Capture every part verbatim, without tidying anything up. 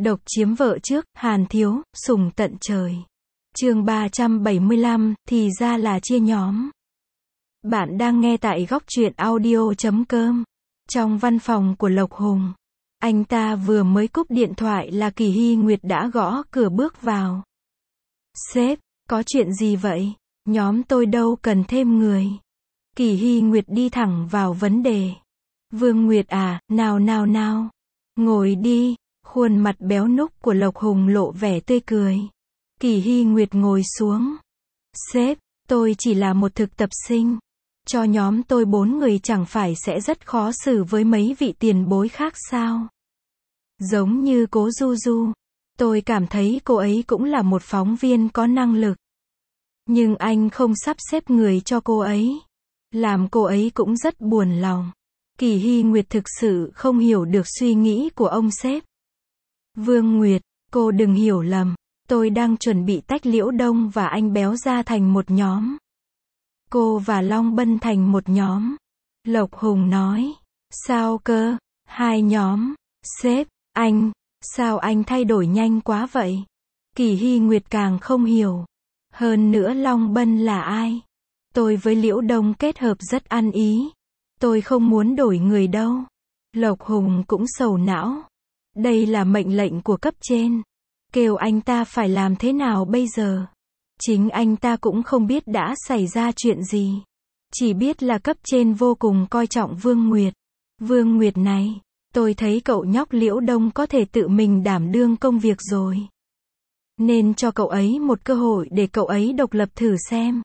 Độc chiếm vợ trước, Hàn Thiếu, sủng tận trời. Chương ba trăm bảy mươi lăm, thì ra là chia nhóm. Bạn đang nghe tại góc truyện audio chấm com. Trong văn phòng của Lộc Hùng, anh ta vừa mới cúp điện thoại là Kỳ Hy Nguyệt đã gõ cửa bước vào. Sếp, có chuyện gì vậy? Nhóm tôi đâu cần thêm người. Kỳ Hy Nguyệt đi thẳng vào vấn đề. Vương Nguyệt à, nào nào nào. Ngồi đi. Khuôn mặt béo núc của Lộc Hùng lộ vẻ tươi cười. Kỳ Hy Nguyệt ngồi xuống. Sếp, tôi chỉ là một thực tập sinh. Cho nhóm tôi bốn người chẳng phải sẽ rất khó xử với mấy vị tiền bối khác sao? Giống như Cố Du Du. Tôi cảm thấy cô ấy cũng là một phóng viên có năng lực. Nhưng anh không sắp xếp người cho cô ấy. Làm cô ấy cũng rất buồn lòng. Kỳ Hy Nguyệt thực sự không hiểu được suy nghĩ của ông sếp. Vương Nguyệt, cô đừng hiểu lầm. Tôi đang chuẩn bị tách Liễu Đông và anh Béo ra thành một nhóm. Cô và Long Bân thành một nhóm. Lộc Hùng nói. Sao cơ? Hai nhóm. Sếp, anh, sao anh thay đổi nhanh quá vậy? Kỳ Hy Nguyệt càng không hiểu. Hơn nữa Long Bân là ai? Tôi với Liễu Đông kết hợp rất ăn ý. Tôi không muốn đổi người đâu. Lộc Hùng cũng sầu não. Đây là mệnh lệnh của cấp trên. Kêu anh ta phải làm thế nào bây giờ? Chính anh ta cũng không biết đã xảy ra chuyện gì. Chỉ biết là cấp trên vô cùng coi trọng Vương Nguyệt. Vương Nguyệt này, tôi thấy cậu nhóc Liễu Đông có thể tự mình đảm đương công việc rồi. Nên cho cậu ấy một cơ hội để cậu ấy độc lập thử xem.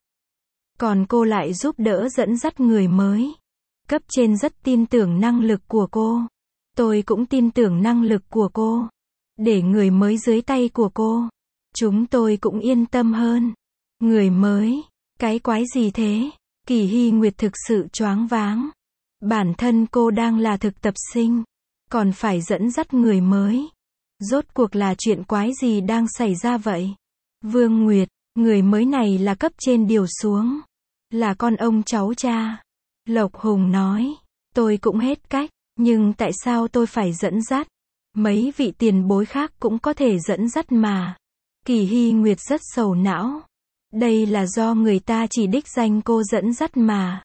Còn cô lại giúp đỡ dẫn dắt người mới. Cấp trên rất tin tưởng năng lực của cô. Tôi cũng tin tưởng năng lực của cô. Để người mới dưới tay của cô, chúng tôi cũng yên tâm hơn. Người mới? Cái quái gì thế? Kỳ Hy Nguyệt thực sự choáng váng. Bản thân cô đang là thực tập sinh, còn phải dẫn dắt người mới. Rốt cuộc là chuyện quái gì đang xảy ra vậy? Vương Nguyệt, người mới này là cấp trên điều xuống. Là con ông cháu cha. Lộc Hùng nói. Tôi cũng hết cách. Nhưng tại sao tôi phải dẫn dắt? Mấy vị tiền bối khác cũng có thể dẫn dắt mà. Kỳ Hy Nguyệt rất sầu não. Đây là do người ta chỉ đích danh cô dẫn dắt mà.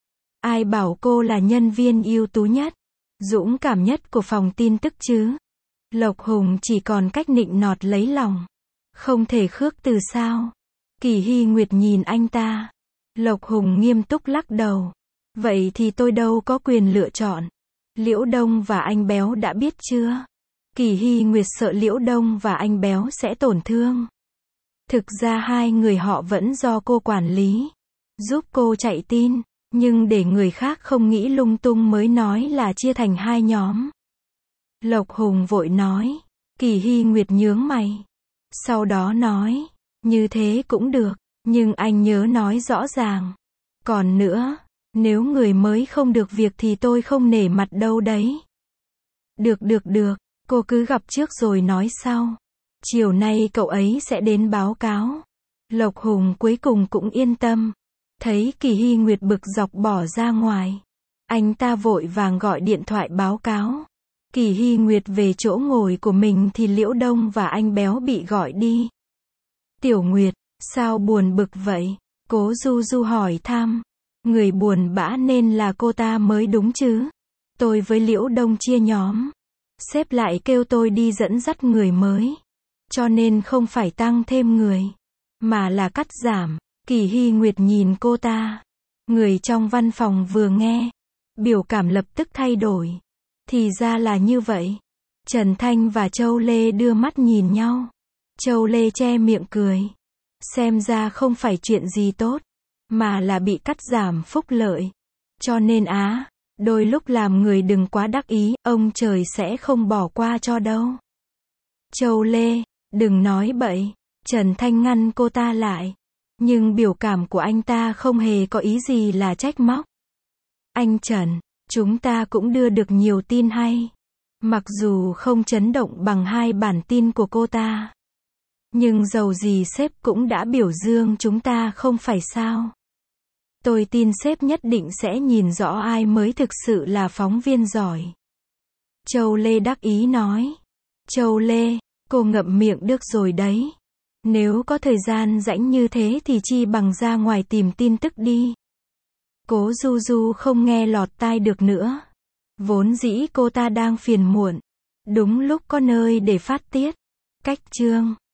Ai bảo cô là nhân viên ưu tú nhất, dũng cảm nhất của phòng tin tức chứ? Lộc Hùng chỉ còn cách nịnh nọt lấy lòng. Không thể khước từ sao? Kỳ Hy Nguyệt nhìn anh ta. Lộc Hùng nghiêm túc lắc đầu. Vậy thì tôi đâu có quyền lựa chọn. Liễu Đông và anh Béo đã biết chưa? Kỳ Hy Nguyệt sợ Liễu Đông và anh Béo sẽ tổn thương. Thực ra hai người họ vẫn do cô quản lý, giúp cô chạy tin, nhưng để người khác không nghĩ lung tung mới nói là chia thành hai nhóm. Lộc Hùng vội nói. Kỳ Hy Nguyệt nhướng mày. Sau đó nói, như thế cũng được, nhưng anh nhớ nói rõ ràng. Còn nữa, nếu người mới không được việc thì tôi không nể mặt đâu đấy. Được được được, cô cứ gặp trước rồi nói sau. Chiều nay cậu ấy sẽ đến báo cáo. Lộc Hùng cuối cùng cũng yên tâm. Thấy Kỳ Hy Nguyệt bực dọc bỏ ra ngoài, anh ta vội vàng gọi điện thoại báo cáo. Kỳ Hy Nguyệt về chỗ ngồi của mình thì Liễu Đông và anh Béo bị gọi đi. Tiểu Nguyệt, sao buồn bực vậy? Cố Du Du hỏi thăm. Người buồn bã nên là cô ta mới đúng chứ. Tôi với Liễu Đông chia nhóm. Sếp lại kêu tôi đi dẫn dắt người mới. Cho nên không phải tăng thêm người, mà là cắt giảm. Kỳ Hy Nguyệt nhìn cô ta. Người trong văn phòng vừa nghe, biểu cảm lập tức thay đổi. Thì ra là như vậy. Trần Thanh và Châu Lê đưa mắt nhìn nhau. Châu Lê che miệng cười. Xem ra không phải chuyện gì tốt, mà là bị cắt giảm phúc lợi. Cho nên á, đôi lúc làm người đừng quá đắc ý, ông trời sẽ không bỏ qua cho đâu. Châu Lê, đừng nói bậy. Trần Thanh ngăn cô ta lại. Nhưng biểu cảm của anh ta không hề có ý gì là trách móc. Anh Trần, chúng ta cũng đưa được nhiều tin hay. Mặc dù không chấn động bằng hai bản tin của cô ta. Nhưng dầu gì sếp cũng đã biểu dương chúng ta không phải sao? Tôi tin sếp nhất định sẽ nhìn rõ ai mới thực sự là phóng viên giỏi. Châu Lê đắc ý nói. Châu Lê, cô ngậm miệng được rồi đấy. Nếu có thời gian rảnh như thế thì chi bằng ra ngoài tìm tin tức đi. Cố Du Du không nghe lọt tai được nữa. Vốn dĩ cô ta đang phiền muộn. Đúng lúc có nơi để phát tiết. Cách chương